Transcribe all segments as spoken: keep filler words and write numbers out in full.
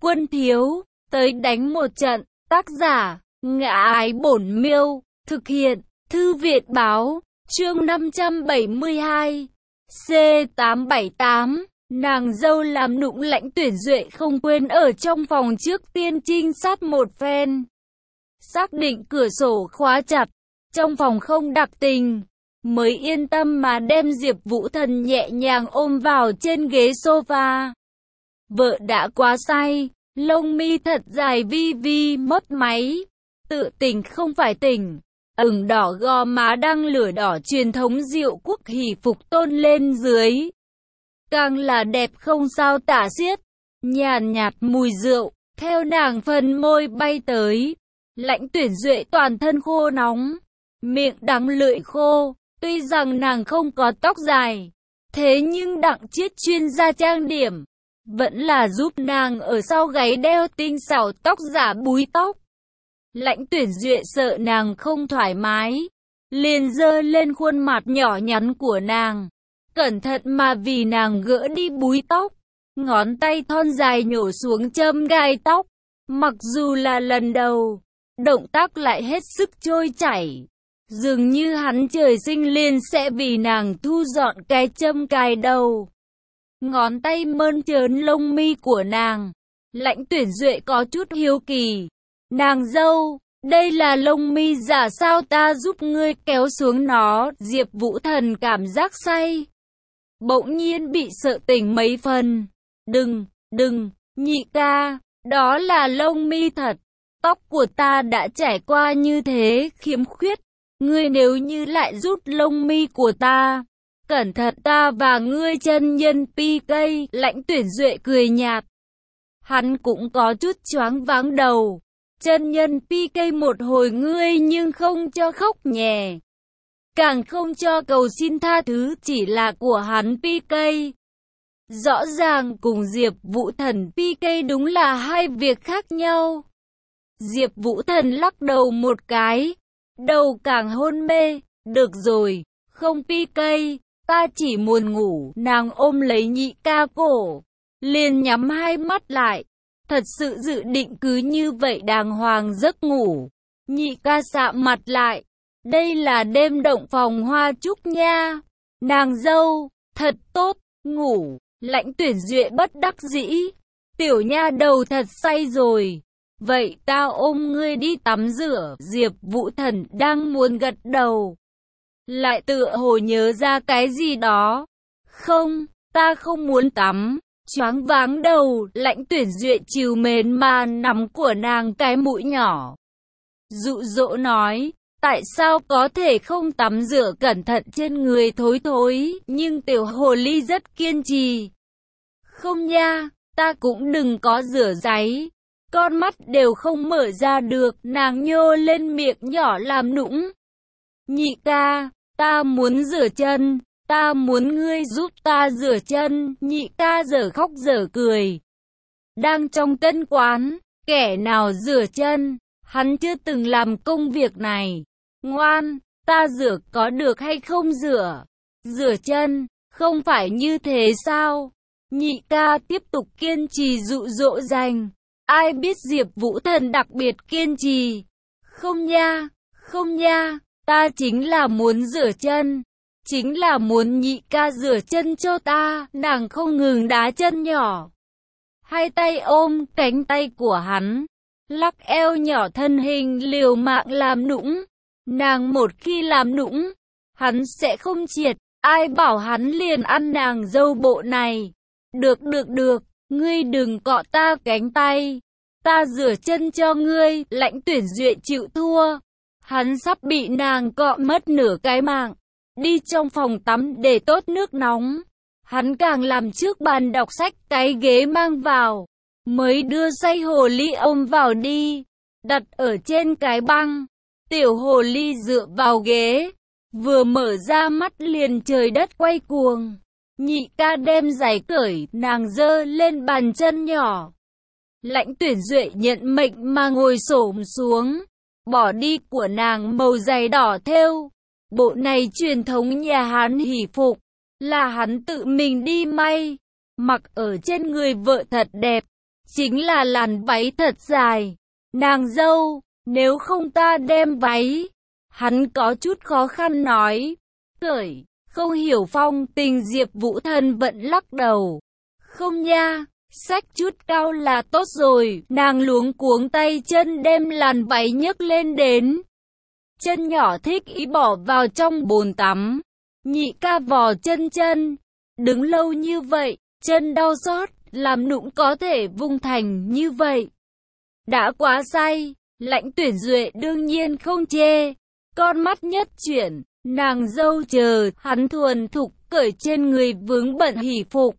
Quân thiếu, tới đánh một trận. Tác giả, Ngã Ái Bổn Miêu. Thực hiện, Thư Viện Báo. Chương năm trăm bảy mươi hai. C tám bảy tám. Nàng dâu làm nũng. Lãnh Tuyển Duệ không quên ở trong phòng trước tiên trinh sát một phen. Xác định cửa sổ khóa chặt, trong phòng không đặc tình, mới yên tâm mà đem Diệp Vũ Thần nhẹ nhàng ôm vào trên ghế sofa. Vợ đã quá say, lông mi thật dài vi vi mất máy, tự tỉnh không phải tỉnh, ửng đỏ gò má đang lửa đỏ truyền thống Diệu Quốc hỷ phục tôn lên dưới. Càng là đẹp không sao tả xiết, nhàn nhạt mùi rượu, theo nàng phần môi bay tới. Lãnh Tuyển Duệ toàn thân khô nóng, miệng đắng lưỡi khô, tuy rằng nàng không có tóc dài, thế nhưng Đặng Chiết chuyên gia trang điểm, vẫn là giúp nàng ở sau gáy đeo tinh xảo tóc giả búi tóc. Lãnh Tuyển Duệ sợ nàng không thoải mái, liền giơ lên khuôn mặt nhỏ nhắn của nàng, cẩn thận mà vì nàng gỡ đi búi tóc, ngón tay thon dài nhổ xuống châm gai tóc. Mặc dù là lần đầu, động tác lại hết sức trôi chảy, dường như hắn trời sinh liền sẽ vì nàng thu dọn cái châm cài đầu. Ngón tay mơn trớn lông mi của nàng, Lãnh Tuyển Duệ có chút hiếu kỳ. Nàng dâu, đây là lông mi giả sao, ta giúp ngươi kéo xuống nó. Diệp Vũ Thần cảm giác say, bỗng nhiên bị sợ tỉnh mấy phần. Đừng, đừng, nhị ca, đó là lông mi thật. Tóc của ta đã trải qua như thế khiếm khuyết, ngươi nếu như lại rút lông mi của ta, cẩn thận ta và ngươi chân nhân pi cây. Lãnh Tuyển Duệ cười nhạt, hắn cũng có chút choáng váng đầu. Chân nhân pi cây một hồi ngươi nhưng không cho khóc nhè, càng không cho cầu xin tha thứ, chỉ là của hắn pi cây. Rõ ràng cùng Diệp Vũ Thần pi cây đúng là hai việc khác nhau. Diệp Vũ Thần lắc đầu một cái, đầu càng hôn mê. Được rồi, không pi cây, ta chỉ muốn ngủ. Nàng ôm lấy nhị ca cổ, liền nhắm hai mắt lại, thật sự dự định cứ như vậy đàng hoàng giấc ngủ. Nhị ca sạm mặt lại, đây là đêm động phòng hoa trúc nha. Nàng dâu, thật tốt, ngủ. Lãnh Tuyển Duệ bất đắc dĩ, tiểu nha đầu thật say rồi. Vậy tao ôm ngươi đi tắm rửa. Diệp Vũ Thần đang muốn gật đầu, lại tựa hồ nhớ ra cái gì đó. Không, ta không muốn tắm. Choáng váng đầu, Lãnh Tuyển Duệ trìu mến mà nắm của nàng cái mũi nhỏ, dụ dỗ nói, tại sao có thể không tắm rửa cẩn thận, trên người thối thối. Nhưng tiểu hồ ly rất kiên trì. Không nha, ta cũng đừng có rửa ráy, con mắt đều không mở ra được. Nàng nhô lên miệng nhỏ làm nũng. Nhị ca, ta muốn rửa chân, ta muốn ngươi giúp ta rửa chân. Nhị ca dở khóc dở cười. Đang trong tân quán, kẻ nào rửa chân, hắn chưa từng làm công việc này. Ngoan, ta rửa có được hay không rửa? Rửa chân, không phải như thế sao? Nhị ca tiếp tục kiên trì dụ dỗ dành. Ai biết Diệp Vũ Thần đặc biệt kiên trì. Không nha, không nha, ta chính là muốn rửa chân, chính là muốn nhị ca rửa chân cho ta. Nàng không ngừng đá chân nhỏ, hai tay ôm cánh tay của hắn, lắc eo nhỏ, thân hình liều mạng làm nũng. Nàng một khi làm nũng, hắn sẽ không triệt. Ai bảo hắn liền ăn nàng dâu bộ này. Được được được, ngươi đừng cọ ta cánh tay, ta rửa chân cho ngươi. Lãnh Tuyển Duệ chịu thua, hắn sắp bị nàng cọ mất nửa cái mạng. Đi trong phòng tắm để tốt nước nóng, hắn càng làm trước bàn đọc sách cái ghế mang vào, mới đưa say hồ ly ôm vào đi, đặt ở trên cái băng. Tiểu hồ ly dựa vào ghế, vừa mở ra mắt liền trời đất quay cuồng. Nhị ca đem giày cởi, nàng giơ lên bàn chân nhỏ. Lãnh Tuyển Duệ nhận mệnh mà ngồi xổm xuống, bỏ đi của nàng màu giày đỏ thêu. Bộ này truyền thống nhà Hán hỷ phục, là hắn tự mình đi may, mặc ở trên người vợ thật đẹp. chính là làn váy thật dài. Nàng dâu, nếu không ta đem váy. Hắn có chút khó khăn nói. Cởi, không hiểu phong tình Diệp Vũ Thần vẫn lắc đầu. Không nha, xách chút cao là tốt rồi. Nàng luống cuống tay chân đem làn váy nhấc lên đến. Chân nhỏ thích ý bỏ vào trong bồn tắm. Nhị ca vò chân chân. Đứng lâu như vậy, chân đau xót, làm nụng có thể vung thành như vậy. Đã quá say, Lãnh Tuyển Duệ đương nhiên không chê. Con mắt nhất chuyển, nàng dâu chờ, hắn thuần thục cởi trên người vướng bận hỉ phục.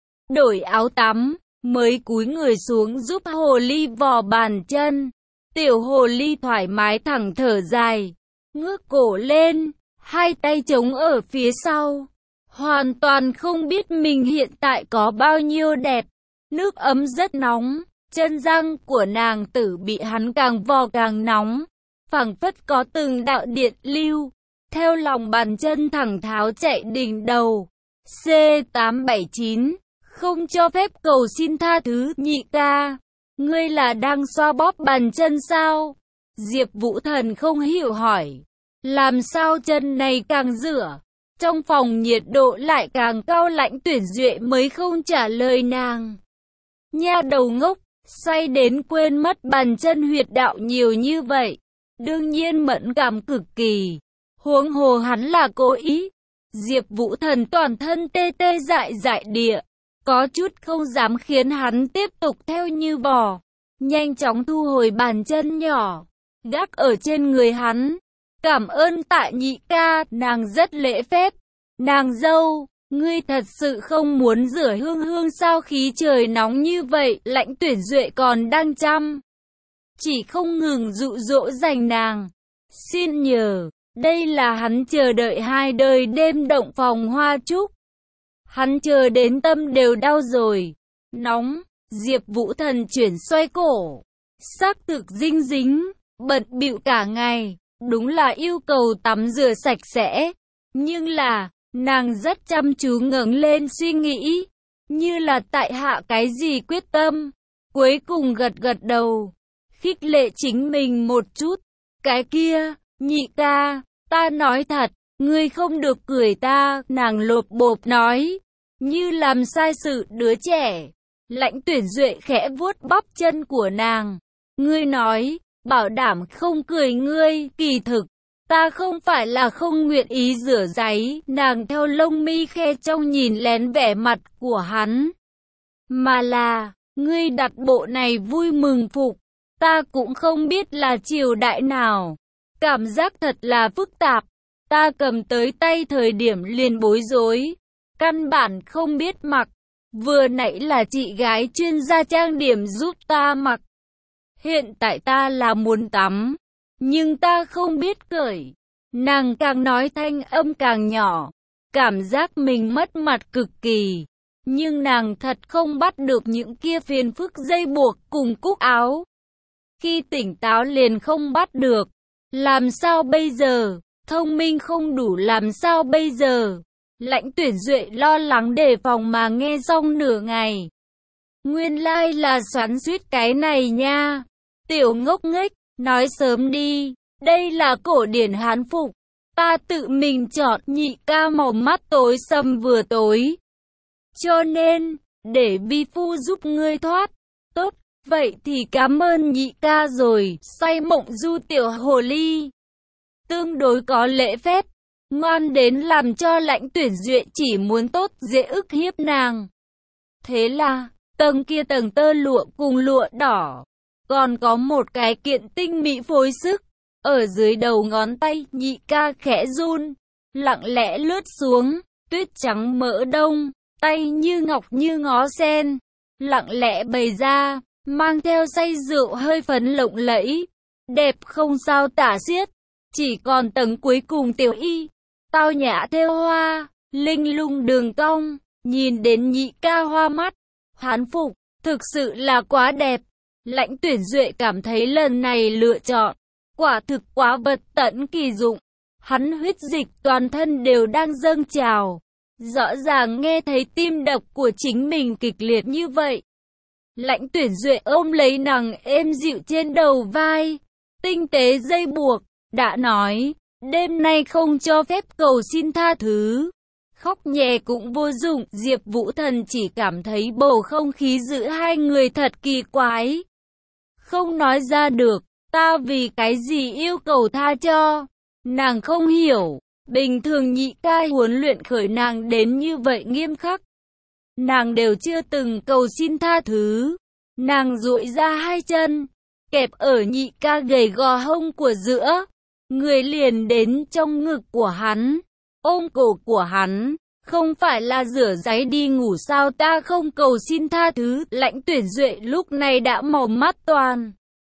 Đổi áo tắm, mới cúi người xuống giúp hồ ly vò bàn chân. Tiểu hồ ly thoải mái thẳng thở dài, ngước cổ lên, hai tay chống ở phía sau. Hoàn toàn không biết mình hiện tại có bao nhiêu đẹp. Nước ấm rất nóng, chân răng của nàng tử bị hắn càng vò càng nóng. Phảng phất có từng đạo điện lưu, theo lòng bàn chân thẳng tháo chạy đỉnh đầu. C tám bảy chín, không cho phép cầu xin tha thứ. Nhị ca, ngươi là đang xoa bóp bàn chân sao? Diệp Vũ Thần không hiểu hỏi. Làm sao chân này càng rửa, trong phòng nhiệt độ lại càng cao? Lãnh Tuyển Duệ mới không trả lời nàng. Nha đầu ngốc, say đến quên mất bàn chân huyệt đạo nhiều như vậy. Đương nhiên mẫn cảm cực kỳ. Huống hồ hắn là cố ý. Diệp Vũ Thần toàn thân tê tê dại dại địa, có chút không dám khiến hắn tiếp tục theo như vò. Nhanh chóng thu hồi bàn chân nhỏ, gác ở trên người hắn. Cảm ơn Tạ nhị ca, nàng rất lễ phép. Nàng dâu, ngươi thật sự không muốn rửa hương hương sao? Khí trời nóng như vậy, Lãnh Tuyển Duệ còn đang chăm chỉ không ngừng dụ dỗ dành nàng. Xin nhờ, đây là hắn chờ đợi hai đời đêm động phòng hoa trúc. Hắn chờ đến tâm đều đau rồi. Nóng, Diệp Vũ Thần chuyển xoay cổ. Xác thực dinh dính, bận bịu cả ngày, đúng là yêu cầu tắm rửa sạch sẽ. Nhưng là, nàng rất chăm chú ngẩng lên suy nghĩ, như là tại hạ cái gì quyết tâm. Cuối cùng gật gật đầu, khích lệ chính mình một chút. Cái kia, nhị ca, ta nói thật, ngươi không được cười ta. Nàng lột bột nói, như làm sai sự đứa trẻ. Lãnh Tuyển Duệ khẽ vuốt bắp chân của nàng. Ngươi nói, bảo đảm không cười ngươi. Kỳ thực, ta không phải là không nguyện ý rửa giấy. Nàng theo lông mi khe trong nhìn lén vẻ mặt của hắn. Mà là, ngươi đặt bộ này vui mừng phục. Ta cũng không biết là triều đại nào. Cảm giác thật là phức tạp. Ta cầm tới tay thời điểm liền bối rối. Căn bản không biết mặc. Vừa nãy là chị gái chuyên gia trang điểm giúp ta mặc. Hiện tại ta là muốn tắm, nhưng ta không biết cởi. Nàng càng nói thanh âm càng nhỏ. Cảm giác mình mất mặt cực kỳ. Nhưng nàng thật không bắt được những kia phiền phức dây buộc cùng cúc áo. Khi tỉnh táo liền không bắt được. Làm sao bây giờ? Thông minh không đủ làm sao bây giờ? Lãnh Tuyển Duệ lo lắng đề phòng mà nghe xong nửa ngày. Nguyên lai là xoắn xuýt cái này nha. Tiểu ngốc nghếch, nói sớm đi. Đây là cổ điển hán phục. Ta tự mình chọn. Nhị ca màu mắt tối sầm vừa tối. Cho nên, để vi phu giúp ngươi thoát. Tốt, vậy thì cảm ơn nhị ca rồi. Say mộng du tiểu hồ ly. Tương đối có lễ phép. Ngoan đến làm cho Lãnh Tuyển Duệ chỉ muốn tốt dễ ức hiếp nàng. Thế là, tầng kia tầng tơ lụa cùng lụa đỏ. Còn có một cái kiện tinh mỹ phối sức. Ở dưới đầu ngón tay, nhị ca khẽ run. Lặng lẽ lướt xuống, tuyết trắng mỡ đông. Tay như ngọc như ngó sen. Lặng lẽ bày ra, mang theo say rượu hơi phấn lộng lẫy. Đẹp không sao tả xiết. Chỉ còn tầng cuối cùng tiểu y. Tao nhã thêu hoa, linh lung đường cong, nhìn đến nhị ca hoa mắt. Hán phục, thực sự là quá đẹp. Lãnh Tuyển Duệ cảm thấy lần này lựa chọn, quả thực quá vật tận kỳ dụng. Hắn huyết dịch toàn thân đều đang dâng trào. Rõ ràng nghe thấy tim đập của chính mình kịch liệt như vậy. Lãnh Tuyển Duệ ôm lấy nàng êm dịu trên đầu vai, tinh tế dây buộc, đã nói, đêm nay không cho phép cầu xin tha thứ. Khóc nhè cũng vô dụng, Diệp Vũ Thần chỉ cảm thấy bầu không khí giữa hai người thật kỳ quái. Không nói ra được, ta vì cái gì yêu cầu tha cho? Nàng không hiểu, bình thường nhị ca huấn luyện khởi nàng đến như vậy nghiêm khắc. Nàng đều chưa từng cầu xin tha thứ. Nàng duỗi ra hai chân, kẹp ở nhị ca gầy gò hông của giữa, người liền đến trong ngực của hắn, ôm cổ của hắn. Không phải là rửa ráy đi ngủ sao ta không cầu xin tha thứ? Lãnh Tuyển Duệ lúc này đã màu mắt toàn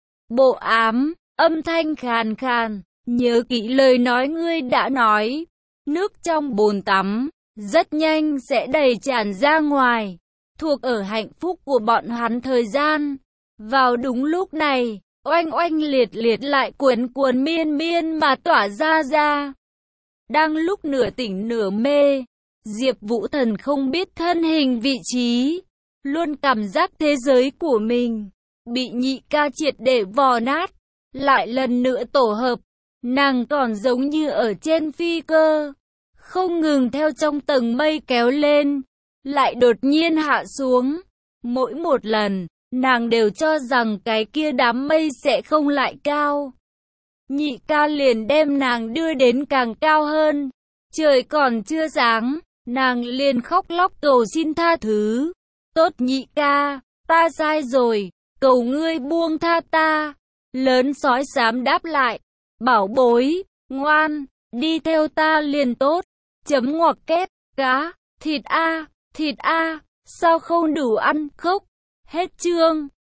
bộ ám, âm thanh khàn khàn, nhớ kỹ lời nói ngươi đã nói, nước trong bồn tắm, rất nhanh sẽ đầy tràn ra ngoài, thuộc ở hạnh phúc của bọn hắn thời gian. Vào đúng lúc này, oanh oanh liệt liệt lại cuồn cuộn miên miên mà tỏa ra ra. Đang lúc nửa tỉnh nửa mê, Diệp Vũ Thần không biết thân hình vị trí, luôn cảm giác thế giới của mình bị nhị ca triệt để vò nát, lại lần nữa tổ hợp. Nàng còn giống như ở trên phi cơ, không ngừng theo trong tầng mây kéo lên, lại đột nhiên hạ xuống. Mỗi một lần, nàng đều cho rằng cái kia đám mây sẽ không lại cao. Nhị ca liền đem nàng đưa đến càng cao hơn. Trời còn chưa sáng, nàng liền khóc lóc cầu xin tha thứ. Tốt nhị ca, ta sai rồi, cầu ngươi buông tha ta. Lớn sói xám đáp lại, bảo bối, ngoan, đi theo ta liền tốt. Chấm ngoặc kép, cá, thịt a, thịt a, sao không đủ ăn, khóc. Hết chương.